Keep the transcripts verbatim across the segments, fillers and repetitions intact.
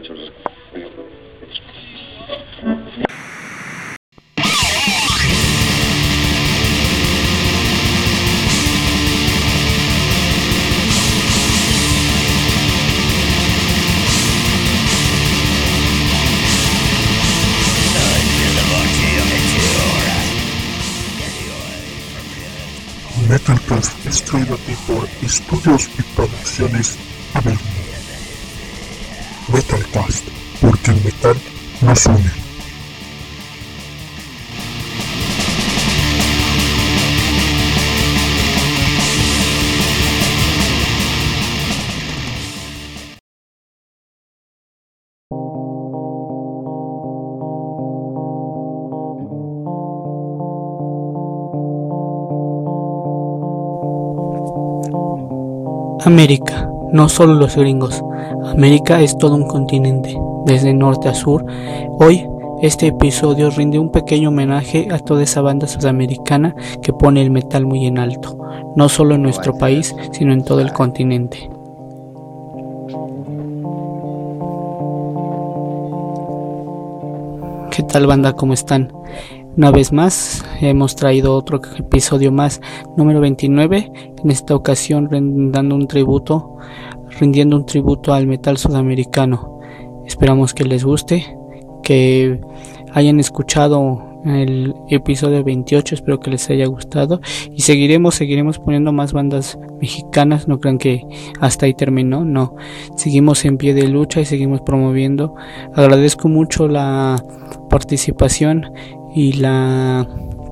Metalcast es traído a ti por Estudios y Producciones Avenue. Metalcast, porque el metal nos une. América, no solo los gringos. América es todo un continente, desde norte a sur. Hoy, este episodio rinde un pequeño homenaje a toda esa banda sudamericana que pone el metal muy en alto, no solo en nuestro país, sino en todo el continente. ¿Qué tal, banda? ¿Cómo están? Una vez más, hemos traído otro episodio más, número veintinueve, en esta ocasión dando un tributo, rindiendo un tributo al metal sudamericano. Esperamos que les guste, que hayan escuchado el episodio veintiocho, espero que les haya gustado, y seguiremos, seguiremos poniendo más bandas mexicanas. No crean que hasta ahí terminó, no, seguimos en pie de lucha y seguimos promoviendo. Agradezco mucho la participación y la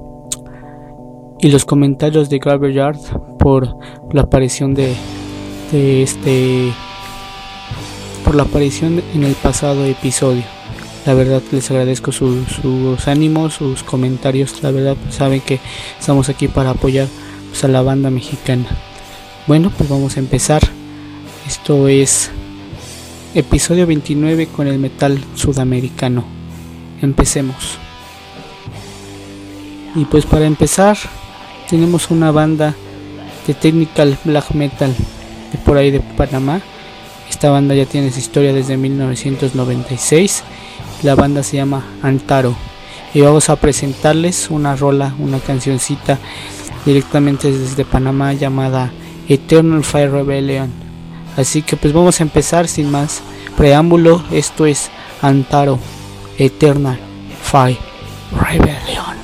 y los comentarios de Graveyard por la aparición de, de este por la aparición en el pasado episodio. La verdad les agradezco su, sus ánimos, sus comentarios. La verdad, pues, saben que estamos aquí para apoyar, pues, a la banda mexicana. Bueno, pues vamos a empezar. Esto es episodio veintinueve con el metal sudamericano. Empecemos. Y pues para empezar tenemos una banda de technical black metal de por ahí de Panamá. Esta banda ya tiene su historia desde mil novecientos noventa y seis. La banda se llama Antaro y vamos a presentarles una rola, una cancioncita directamente desde Panamá llamada Eternal Fire Rebellion. Así que pues vamos a empezar sin más preámbulo. Esto es Antaro, Eternal Fire Rebellion.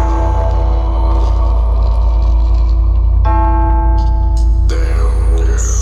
Deus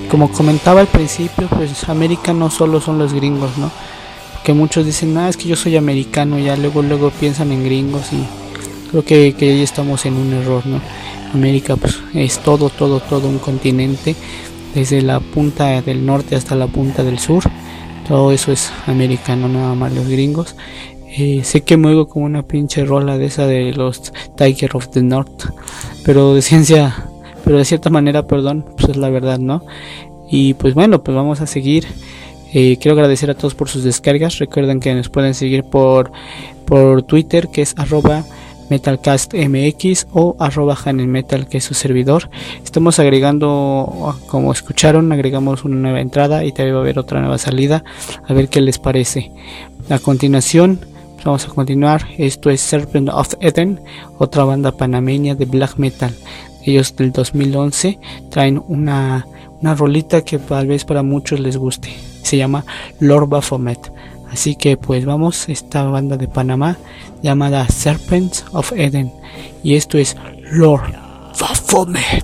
como comentaba al principio, pues América no solo son los gringos, ¿no? Que muchos dicen, ah, es que yo soy americano, ya luego luego piensan en gringos, y creo que, que ahí estamos en un error, ¿no? América pues es todo, todo, todo un continente, desde la punta del norte hasta la punta del sur, todo eso es americano, nada más los gringos. Eh, sé que me oigo como una pinche rola de esa de los Tiger of the North, pero de ciencia, pero de cierta manera, perdón, pues es la verdad, ¿no? Y pues bueno, pues vamos a seguir. Eh, quiero agradecer a todos por sus descargas. Recuerden que nos pueden seguir por, por Twitter, que es arroba metalcastmx, o arroba hanelmetal, que es su servidor. Estamos agregando, como escucharon, agregamos una nueva entrada y también va a haber otra nueva salida, a ver qué les parece. A continuación vamos a continuar. Esto es Serpent of Eden, otra banda panameña de black metal. Ellos del dos mil once traen una, una rolita que tal vez para muchos les guste, se llama Lord Baphomet. Así que pues vamos, esta banda de Panamá llamada Serpents of Eden, y esto es Lord Baphomet.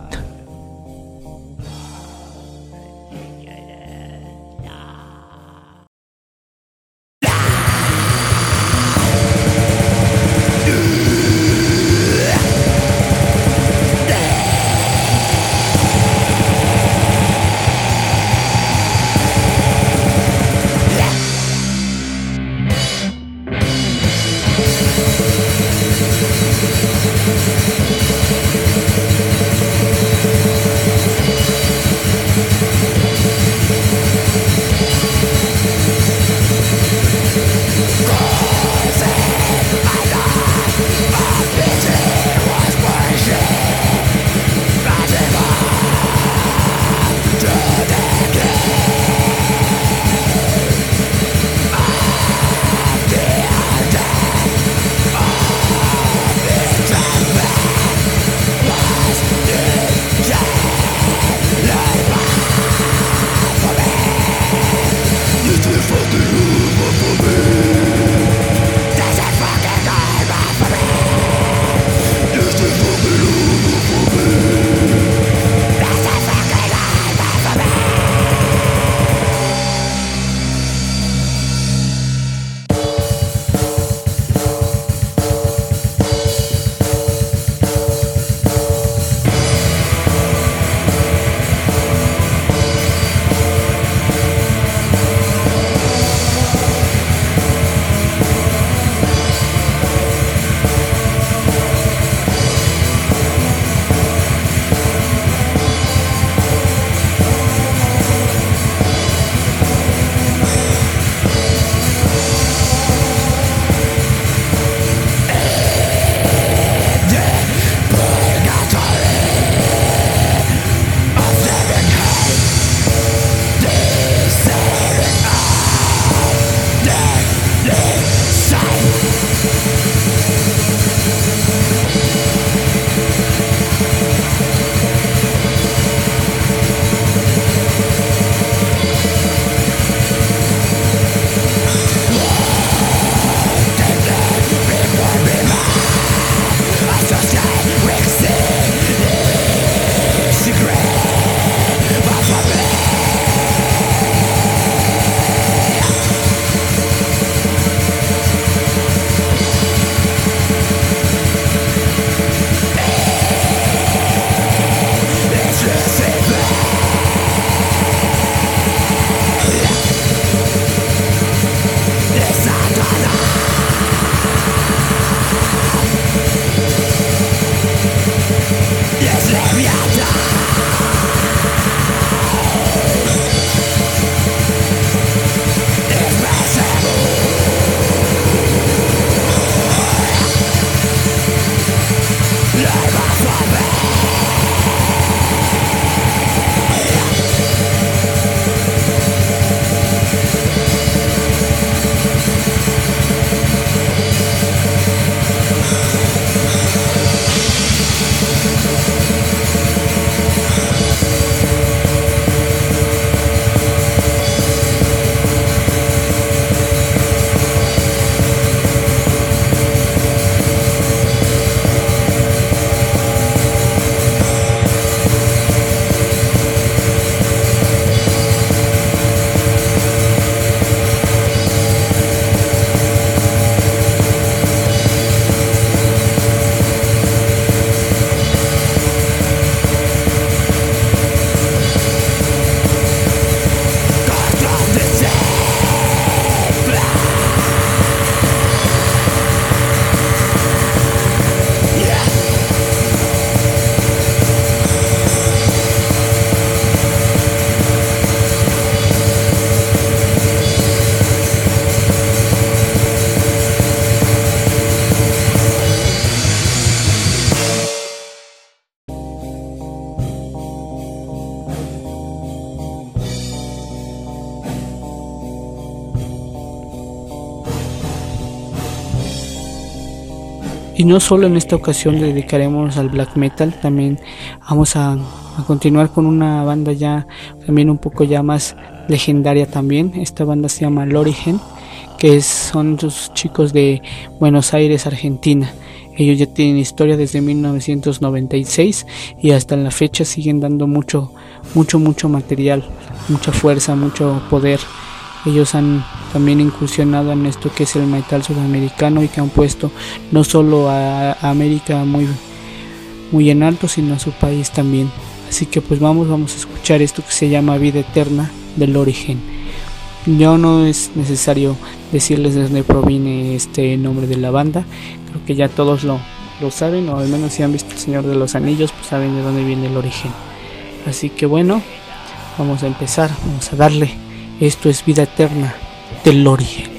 Y no solo en esta ocasión le dedicaremos al black metal, también vamos a, a continuar con una banda ya también un poco ya más legendaria también. Esta banda se llama Lorigen, que es, son los chicos de Buenos Aires, Argentina. Ellos ya tienen historia desde mil novecientos noventa y seis y hasta la fecha siguen dando mucho, mucho, mucho material, mucha fuerza, mucho poder. Ellos han también incursionado en esto que es el metal sudamericano y que han puesto no solo a, a América muy, muy en alto, sino a su país también. Así que pues vamos, vamos a escuchar esto que se llama Vida Eterna del Origen. Yo no es necesario decirles de dónde proviene este nombre de la banda, creo que ya todos lo, lo saben, o al menos si han visto El Señor de los Anillos, pues saben de dónde viene el origen. Así que bueno, vamos a empezar, vamos a darle. Esto es Vida Eterna del Origen.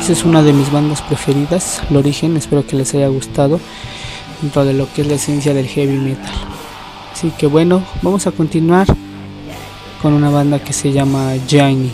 Esa es una de mis bandas preferidas, El Origen. Espero que les haya gustado dentro de lo que es la esencia del heavy metal. Así que bueno, vamos a continuar con una banda que se llama Gianni.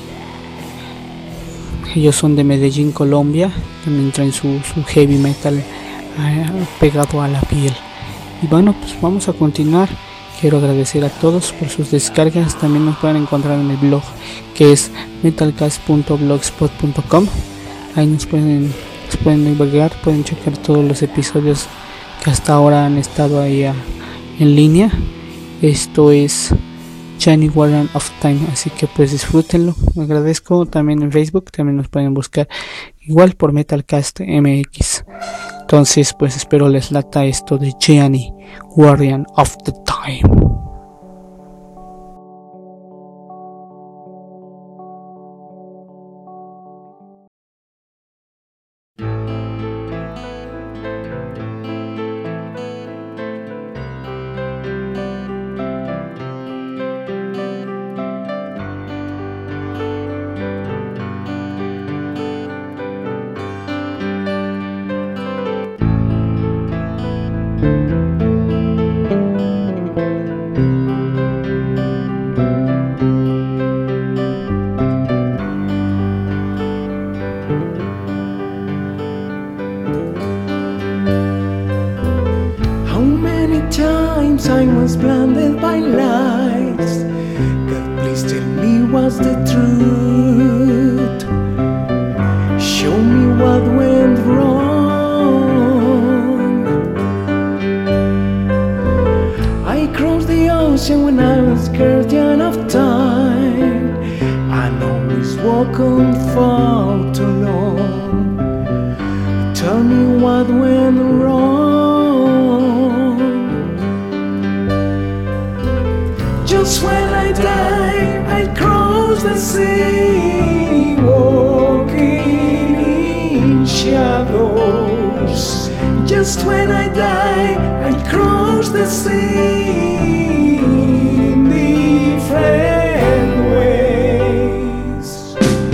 Ellos son de Medellín, Colombia. También traen su, su heavy metal eh, pegado a la piel. Y bueno, pues vamos a continuar. Quiero agradecer a todos por sus descargas. También nos pueden encontrar en el blog, que es metalcast punto blogspot punto com. Ahí nos pueden, nos pueden navegar, pueden checar todos los episodios que hasta ahora han estado ahí a, en línea. Esto es Gianni Guardian of Time, así que pues disfrútenlo. Me agradezco. También en Facebook, también nos pueden buscar igual por Metalcast M X. Entonces pues espero les lata esto de Gianni Guardian of the Time. I was blinded by lies. God, please tell me what's the truth. Show me what went wrong. I crossed the ocean when I was guardian of time, and always walk on far too long. Tell me what went wrong. Just when I die, I cross the sea, walking in shadows. Just when I die, I cross the sea in different ways.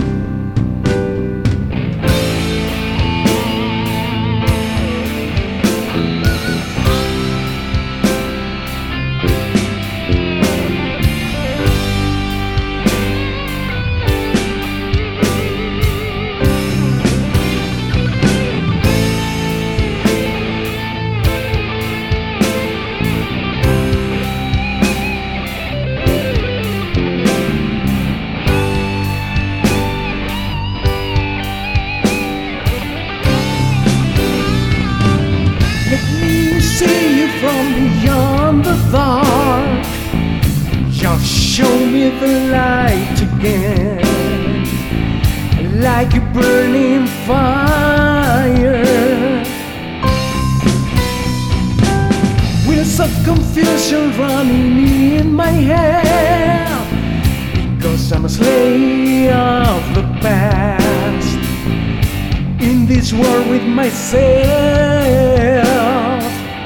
From beyond the dark, just show me the light again, like a burning fire. Wheels of confusion running in my head, because I'm a slave of the past, in this world with myself.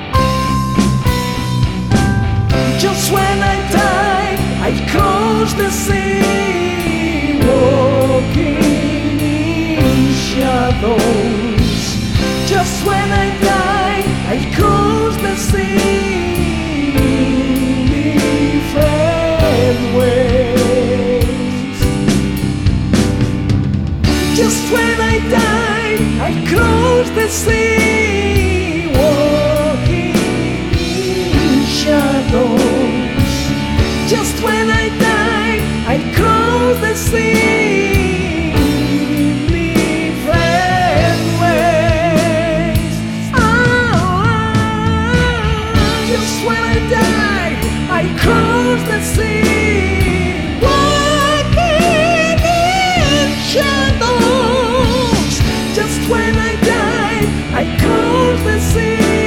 Just when I die, I cross the sea, walking in shadows. Just when I die, I cross the sea in different ways. Just when I die, I cross the sea, walking in shadows. Just when I die, I cross the sea in different ways. Oh, just when I die, I cross the sea, walking in shadows. Just when I die, I cross the sea.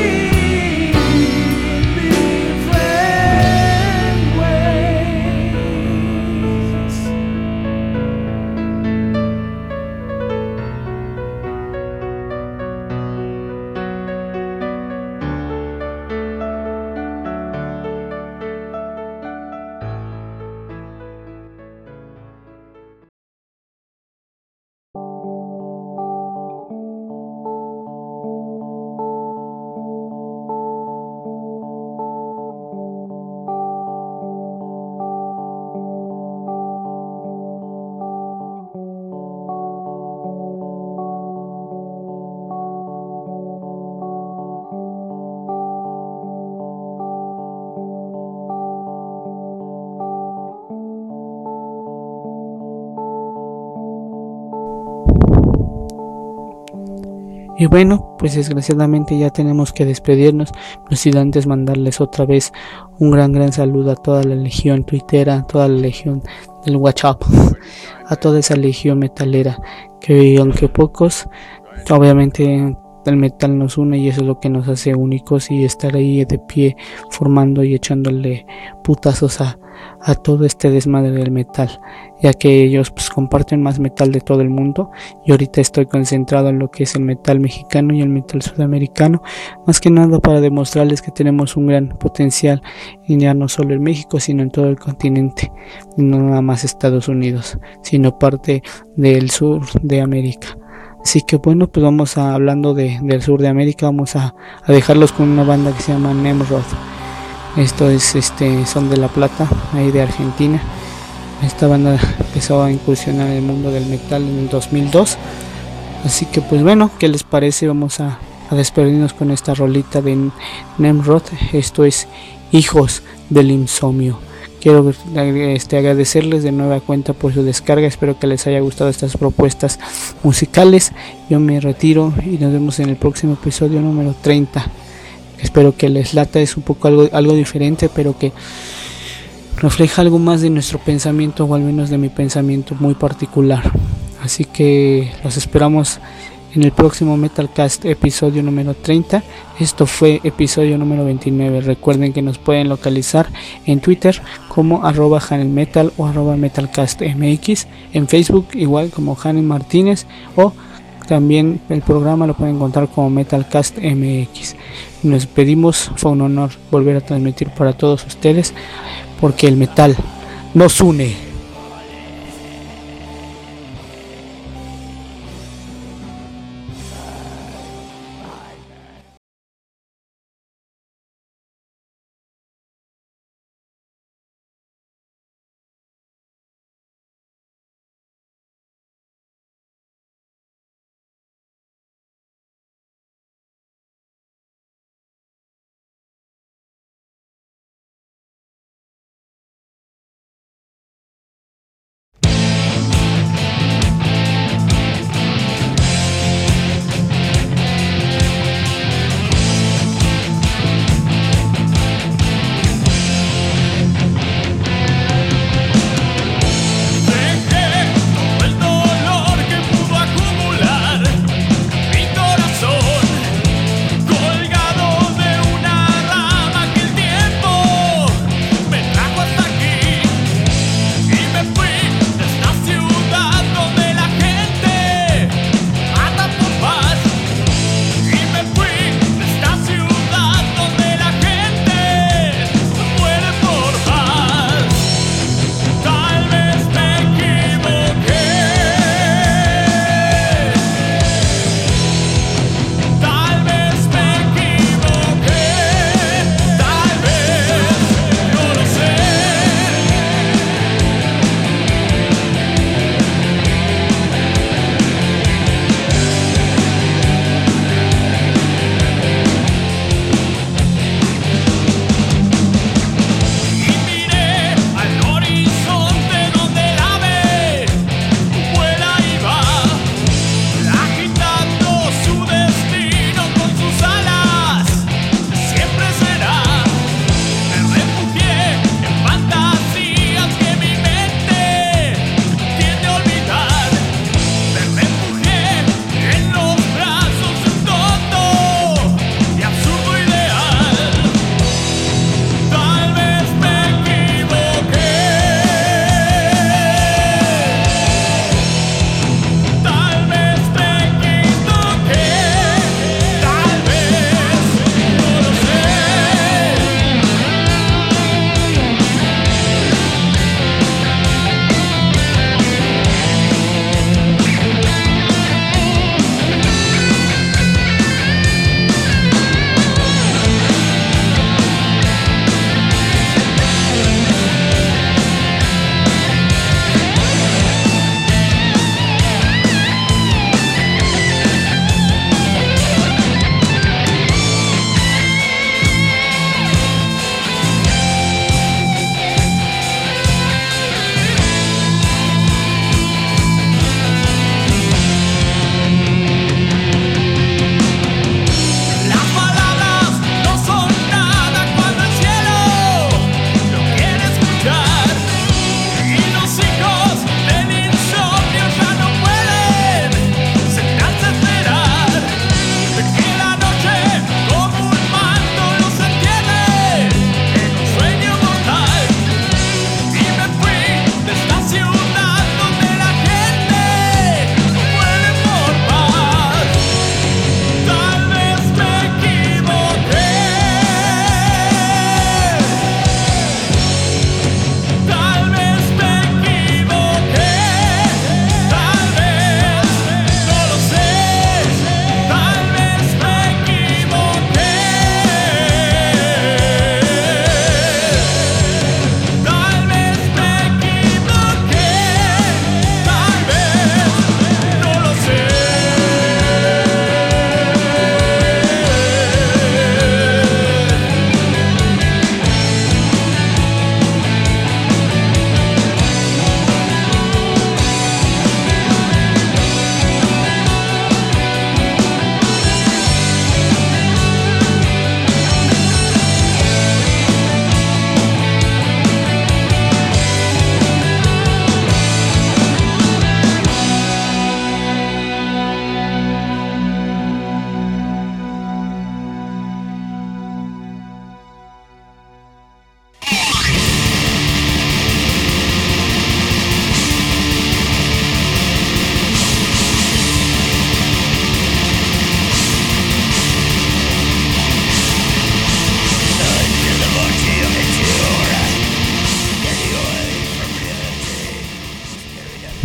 Y bueno, pues desgraciadamente ya tenemos que despedirnos, no sin antes mandarles otra vez un gran gran saludo a toda la legión tuitera, a toda la legión del WhatsApp, a toda esa legión metalera, que aunque pocos, obviamente el metal nos une y eso es lo que nos hace únicos, y estar ahí de pie formando y echándole putazos a, a todo este desmadre del metal, ya que ellos pues comparten más metal de todo el mundo, y ahorita estoy concentrado en lo que es el metal mexicano y el metal sudamericano, más que nada para demostrarles que tenemos un gran potencial, y ya no solo en México sino en todo el continente, no nada más Estados Unidos, sino parte del sur de América. Así que bueno, pues vamos a, hablando de, del sur de América, vamos a, a dejarlos con una banda que se llama Nemrod. Esto es, este, son de La Plata, ahí de Argentina. Esta banda empezó a incursionar en el mundo del metal en el dos mil dos. Así que pues bueno, ¿qué les parece? Vamos a, a despedirnos con esta rolita de Nemrod. Esto es Hijos del Insomnio. Quiero este, agradecerles de nueva cuenta por su descarga. Espero que les haya gustado estas propuestas musicales. Yo me retiro y nos vemos en el próximo episodio número treinta. Espero que les lata, es un poco algo, algo diferente, pero que refleja algo más de nuestro pensamiento, o al menos de mi pensamiento muy particular. Así que los esperamos en el próximo Metalcast episodio número treinta. Esto fue episodio número veintinueve. Recuerden que nos pueden localizar en Twitter como arroba hanelmetal o arroba metalcastmx, en Facebook igual como Hanel Martínez, o también el programa lo pueden encontrar como Metalcast M X. Nos pedimos, fue un honor volver a transmitir para todos ustedes, porque el metal nos une.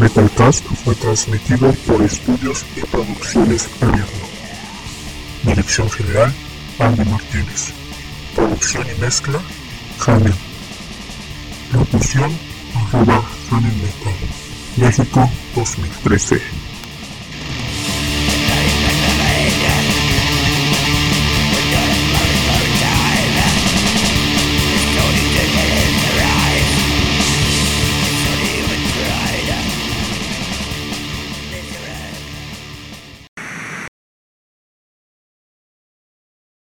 Metalcast fue transmitido por Estudios y Producciones Gobierno. Dirección General, Andy Martínez. Producción y mezcla, Jaime. Locución, arroba Jaime Metal. México dos mil trece.